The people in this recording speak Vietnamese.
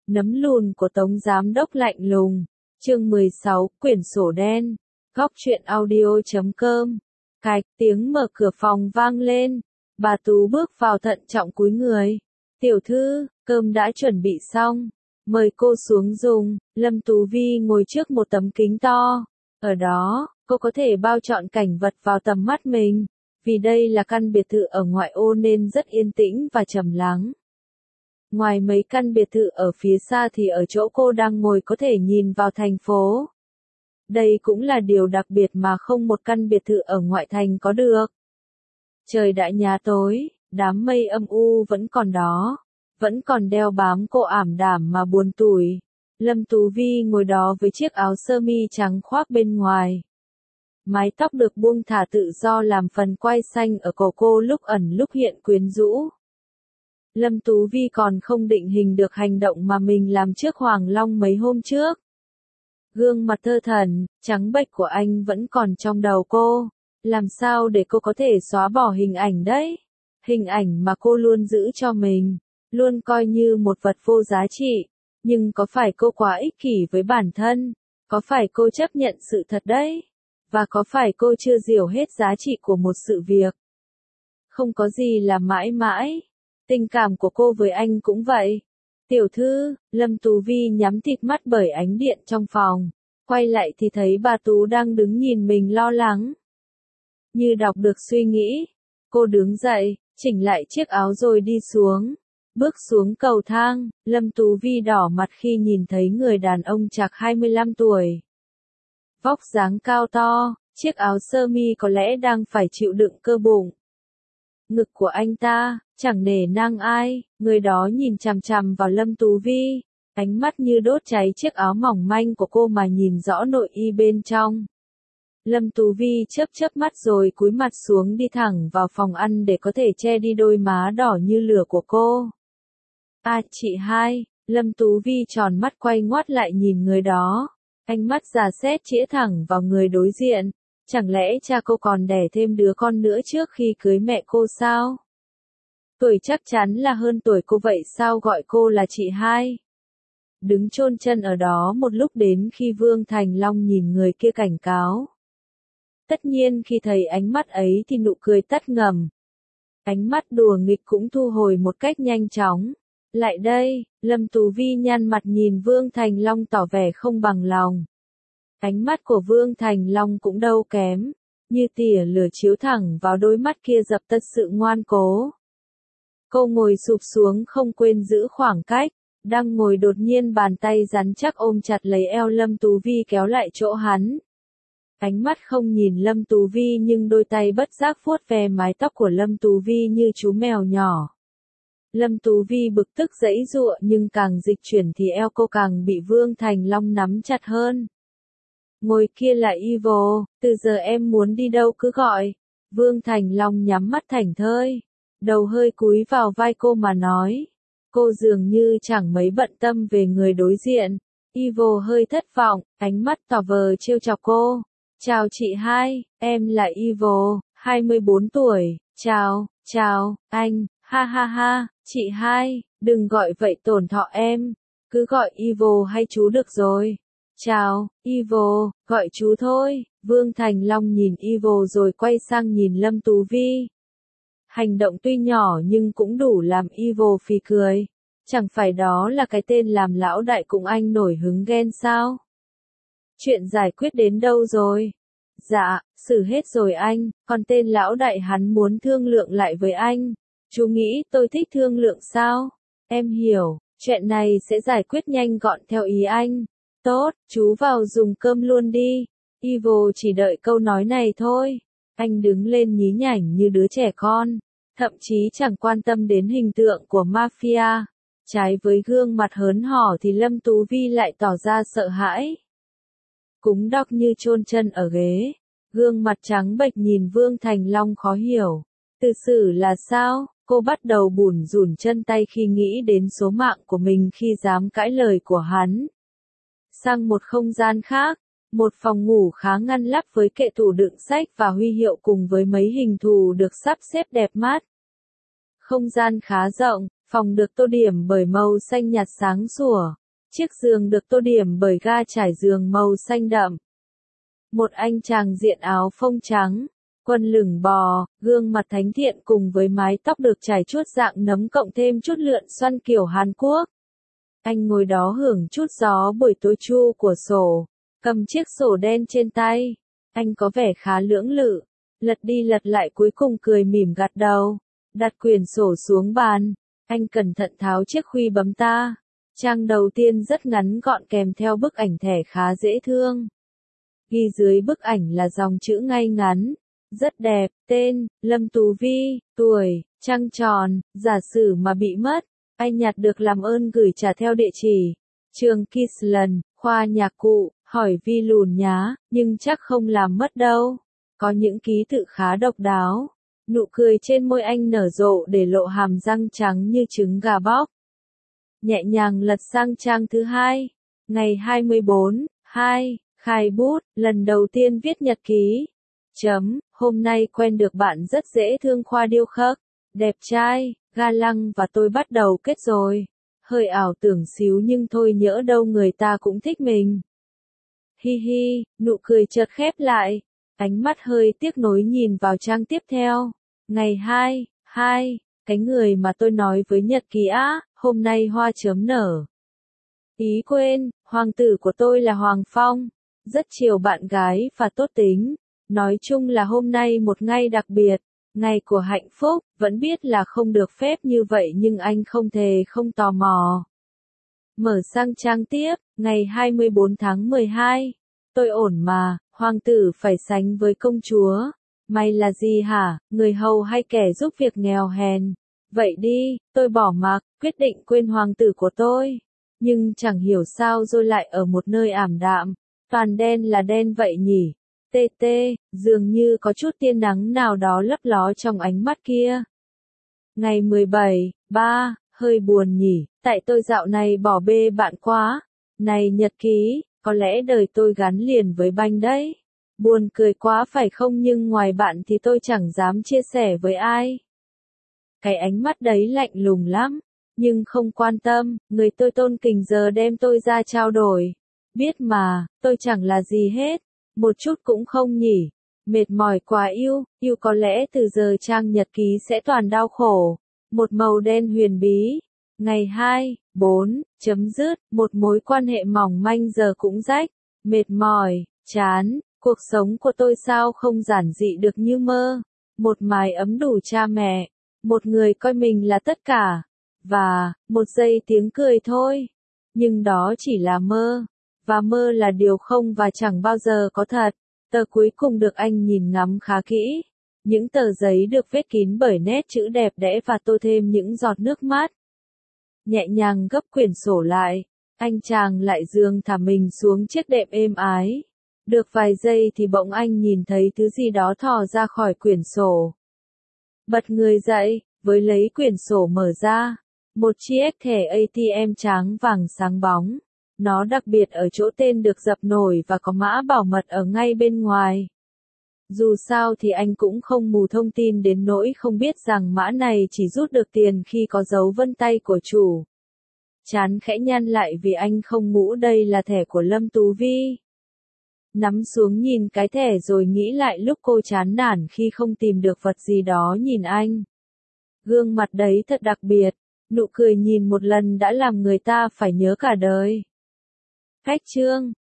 Nấm lùn của Tống Giám Đốc lạnh lùng. Chương 16, quyển sổ đen. Góc truyện audio.com. Cạch, tiếng mở cửa phòng vang lên. Bà Tú bước vào thận trọng cúi người. Tiểu thư, cơm đã chuẩn bị xong. Mời cô xuống dùng. Lâm Tú Vi ngồi trước một tấm kính to. Ở đó, cô có thể bao trọn cảnh vật vào tầm mắt mình. Vì đây là căn biệt thự ở ngoại ô nên rất yên tĩnh và trầm lắng. Ngoài mấy căn biệt thự ở phía xa thì ở chỗ cô đang ngồi có thể nhìn vào thành phố. Đây cũng là điều đặc biệt mà không một căn biệt thự ở ngoại thành có được. Trời đã nhá tối, đám mây âm u vẫn còn đó, vẫn còn đeo bám cô ảm đạm mà buồn tủi. Lâm Tú Vi ngồi đó với chiếc áo sơ mi trắng khoác bên ngoài. Mái tóc được buông thả tự do làm phần quai xanh ở cổ cô lúc ẩn lúc hiện quyến rũ. Lâm Tú Vi còn không định hình được hành động mà mình làm trước Hoàng Long mấy hôm trước. Gương mặt thơ thẩn, trắng bệch của anh vẫn còn trong đầu cô. Làm sao để cô có thể xóa bỏ hình ảnh đấy? Hình ảnh mà cô luôn giữ cho mình, luôn coi như một vật vô giá trị. Nhưng có phải cô quá ích kỷ với bản thân? Có phải cô chấp nhận sự thật đấy? Và có phải cô chưa hiểu hết giá trị của một sự việc? Không có gì là mãi mãi. Tình cảm của cô với anh cũng vậy. Tiểu thư, Lâm Tú Vi nhắm tịt mắt bởi ánh điện trong phòng. Quay lại thì thấy bà Tú đang đứng nhìn mình lo lắng. Như đọc được suy nghĩ. Cô đứng dậy, chỉnh lại chiếc áo rồi đi xuống. Bước xuống cầu thang, Lâm Tú Vi đỏ mặt khi nhìn thấy người đàn ông chạc 25 tuổi. Vóc dáng cao to, chiếc áo sơ mi có lẽ đang phải chịu đựng cơ bụng. Ngực của anh ta, chẳng nể nang ai, người đó nhìn chằm chằm vào Lâm Tú Vi, ánh mắt như đốt cháy chiếc áo mỏng manh của cô mà nhìn rõ nội y bên trong. Lâm Tú Vi chớp mắt rồi cúi mặt xuống đi thẳng vào phòng ăn để có thể che đi đôi má đỏ như lửa của cô. À chị hai, Lâm Tú Vi tròn mắt quay ngoắt lại nhìn người đó, ánh mắt dò xét chĩa thẳng vào người đối diện. Chẳng lẽ cha cô còn đẻ thêm đứa con nữa trước khi cưới mẹ cô sao? Tuổi chắc chắn là hơn tuổi cô vậy sao gọi cô là chị hai? Đứng chôn chân ở đó một lúc đến khi Vương Thành Long nhìn người kia cảnh cáo. Tất nhiên khi thấy ánh mắt ấy thì nụ cười tắt ngầm. Ánh mắt đùa nghịch cũng thu hồi một cách nhanh chóng. Lại đây, Lâm Tú Vi nhăn mặt nhìn Vương Thành Long tỏ vẻ không bằng lòng. Ánh mắt của Vương Thành Long cũng đâu kém, như tia lửa chiếu thẳng vào đôi mắt kia dập tắt sự ngoan cố. Cô ngồi sụp xuống không quên giữ khoảng cách, đang ngồi đột nhiên bàn tay rắn chắc ôm chặt lấy eo Lâm Tú Vi kéo lại chỗ hắn. Ánh mắt không nhìn Lâm Tú Vi nhưng đôi tay bất giác vuốt ve mái tóc của Lâm Tú Vi như chú mèo nhỏ. Lâm Tú Vi bực tức giãy giụa nhưng càng dịch chuyển thì eo cô càng bị Vương Thành Long nắm chặt hơn. Ngồi kia là Evil, từ giờ em muốn đi đâu cứ gọi. Vương Thành Long nhắm mắt thảnh thơi, đầu hơi cúi vào vai cô mà nói. Cô dường như chẳng mấy bận tâm về người đối diện. Evil hơi thất vọng, ánh mắt tỏ vờ trêu chọc cô. Chào chị hai, em là Evil, 24 tuổi. Chào, anh, ha ha ha, chị hai, đừng gọi vậy tổn thọ em. Cứ gọi Evil hay chú được rồi. Chào, Evil, gọi chú thôi. Vương Thành Long nhìn Evil rồi quay sang nhìn Lâm Tú Vi. Hành động tuy nhỏ nhưng cũng đủ làm Evil phì cười. Chẳng phải đó là cái tên làm lão đại cùng anh nổi hứng ghen sao? Chuyện giải quyết đến đâu rồi? Dạ, xử hết rồi anh, còn tên lão đại hắn muốn thương lượng lại với anh. Chú nghĩ tôi thích thương lượng sao? Em hiểu, chuyện này sẽ giải quyết nhanh gọn theo ý anh. Tốt, chú vào dùng cơm luôn đi. Evil chỉ đợi câu nói này thôi. Anh đứng lên nhí nhảnh như đứa trẻ con, thậm chí chẳng quan tâm đến hình tượng của mafia. Trái với gương mặt hớn hở thì Lâm Tú Vi lại tỏ ra sợ hãi. Cúng đọc như chôn chân ở ghế, gương mặt trắng bệch nhìn Vương Thành Long khó hiểu. Tự xử là sao? Cô bắt đầu bủn rủn chân tay khi nghĩ đến số mạng của mình khi dám cãi lời của hắn. Sang một không gian khác, một phòng ngủ khá ngăn nắp với kệ tủ đựng sách và huy hiệu cùng với mấy hình thù được sắp xếp đẹp mắt. Không gian khá rộng, Phòng được tô điểm bởi màu xanh nhạt sáng sủa. Chiếc giường được tô điểm bởi ga trải giường màu xanh đậm. Một anh chàng diện áo phông trắng, quần lửng bò, gương mặt thánh thiện cùng với mái tóc được trải chuốt dạng nấm cộng thêm chút lượn xoăn kiểu Hàn Quốc. Anh ngồi đó hưởng chút gió buổi tối chu của sổ, cầm chiếc sổ đen trên tay. Anh có vẻ khá lưỡng lự, lật đi lật lại cuối cùng cười mỉm gật đầu, đặt quyển sổ xuống bàn. Anh cẩn thận tháo chiếc khuy bấm ta. Trang đầu tiên rất ngắn gọn kèm theo bức ảnh thẻ khá dễ thương. Ghi dưới bức ảnh là dòng chữ ngay ngắn, rất đẹp, tên, Lâm Tú Vi, tuổi, trăng tròn, giả sử mà bị mất, anh nhặt được làm ơn gửi trả theo địa chỉ. Trường Kisland, khoa nhạc cụ, hỏi Vi lùn nhá, nhưng chắc không làm mất đâu. Có những ký tự khá độc đáo. Nụ cười trên môi anh nở rộ để lộ hàm răng trắng như trứng gà bóc. Nhẹ nhàng lật sang trang thứ 2. Ngày 24/2, khai bút, lần đầu tiên viết nhật ký. Hôm nay quen được bạn rất dễ thương khoa điêu khắc, đẹp trai, ga lăng và tôi bắt đầu kết rồi. Hơi ảo tưởng xíu nhưng thôi nhỡ đâu người ta cũng thích mình. Hi hi, nụ cười chợt khép lại. Ánh mắt hơi tiếc nuối nhìn vào trang tiếp theo. Ngày 2/2, cái người mà tôi nói với nhật ký á, hôm nay hoa chớm nở. Ý quên, hoàng tử của tôi là Hoàng Phong, rất chiều bạn gái và tốt tính. Nói chung là hôm nay một ngày đặc biệt, ngày của hạnh phúc, vẫn biết là không được phép như vậy nhưng anh không thề không tò mò. Mở sang trang tiếp, ngày 24/12. Tôi ổn mà, hoàng tử phải sánh với công chúa. Mày là gì hả, người hầu hay kẻ giúp việc nghèo hèn? Vậy đi, tôi bỏ mặc, quyết định quên hoàng tử của tôi. Nhưng chẳng hiểu sao rồi lại ở một nơi ảm đạm, toàn đen là đen vậy nhỉ? TT, dường như có chút tia nắng nào đó lấp ló trong ánh mắt kia. Ngày 17/3, hơi buồn nhỉ, tại tôi dạo này bỏ bê bạn quá. Này nhật ký, có lẽ đời tôi gắn liền với banh đấy. Buồn cười quá phải không nhưng ngoài bạn thì tôi chẳng dám chia sẻ với ai. Cái ánh mắt đấy lạnh lùng lắm, nhưng không quan tâm, người tôi tôn kính giờ đem tôi ra trao đổi. Biết mà, tôi chẳng là gì hết, một chút cũng không nhỉ. Mệt mỏi quá yêu có lẽ từ giờ trang nhật ký sẽ toàn đau khổ. Một màu đen huyền bí. Ngày 2/4, chấm dứt, một mối quan hệ mỏng manh giờ cũng rách. Mệt mỏi, chán, cuộc sống của tôi sao không giản dị được như mơ. Một mái ấm đủ cha mẹ, một người coi mình là tất cả, và một giây tiếng cười thôi. Nhưng đó chỉ là mơ, và mơ là điều không và chẳng bao giờ có thật. Tờ cuối cùng được anh nhìn ngắm khá kỹ. Những tờ giấy được viết kín bởi nét chữ đẹp đẽ và tô thêm những giọt nước mắt. Nhẹ nhàng gấp quyển sổ lại, anh chàng lại giương thả mình xuống chiếc đệm êm ái. Được vài giây thì bỗng anh nhìn thấy thứ gì đó thò ra khỏi quyển sổ. Bật người dậy, với lấy quyển sổ mở ra. Một chiếc thẻ ATM trắng vàng sáng bóng. Nó đặc biệt ở chỗ tên được dập nổi và có mã bảo mật ở ngay bên ngoài. Dù sao thì anh cũng không mù thông tin đến nỗi không biết rằng mã này chỉ rút được tiền khi có dấu vân tay của chủ. Trán khẽ nhăn lại vì anh không ngủ đây là thẻ của Lâm Tú Vi. Nắm xuống nhìn cái thẻ rồi nghĩ lại lúc cô chán nản khi không tìm được vật gì đó nhìn anh. Gương mặt đấy thật đặc biệt, nụ cười nhìn một lần đã làm người ta phải nhớ cả đời. Cách chương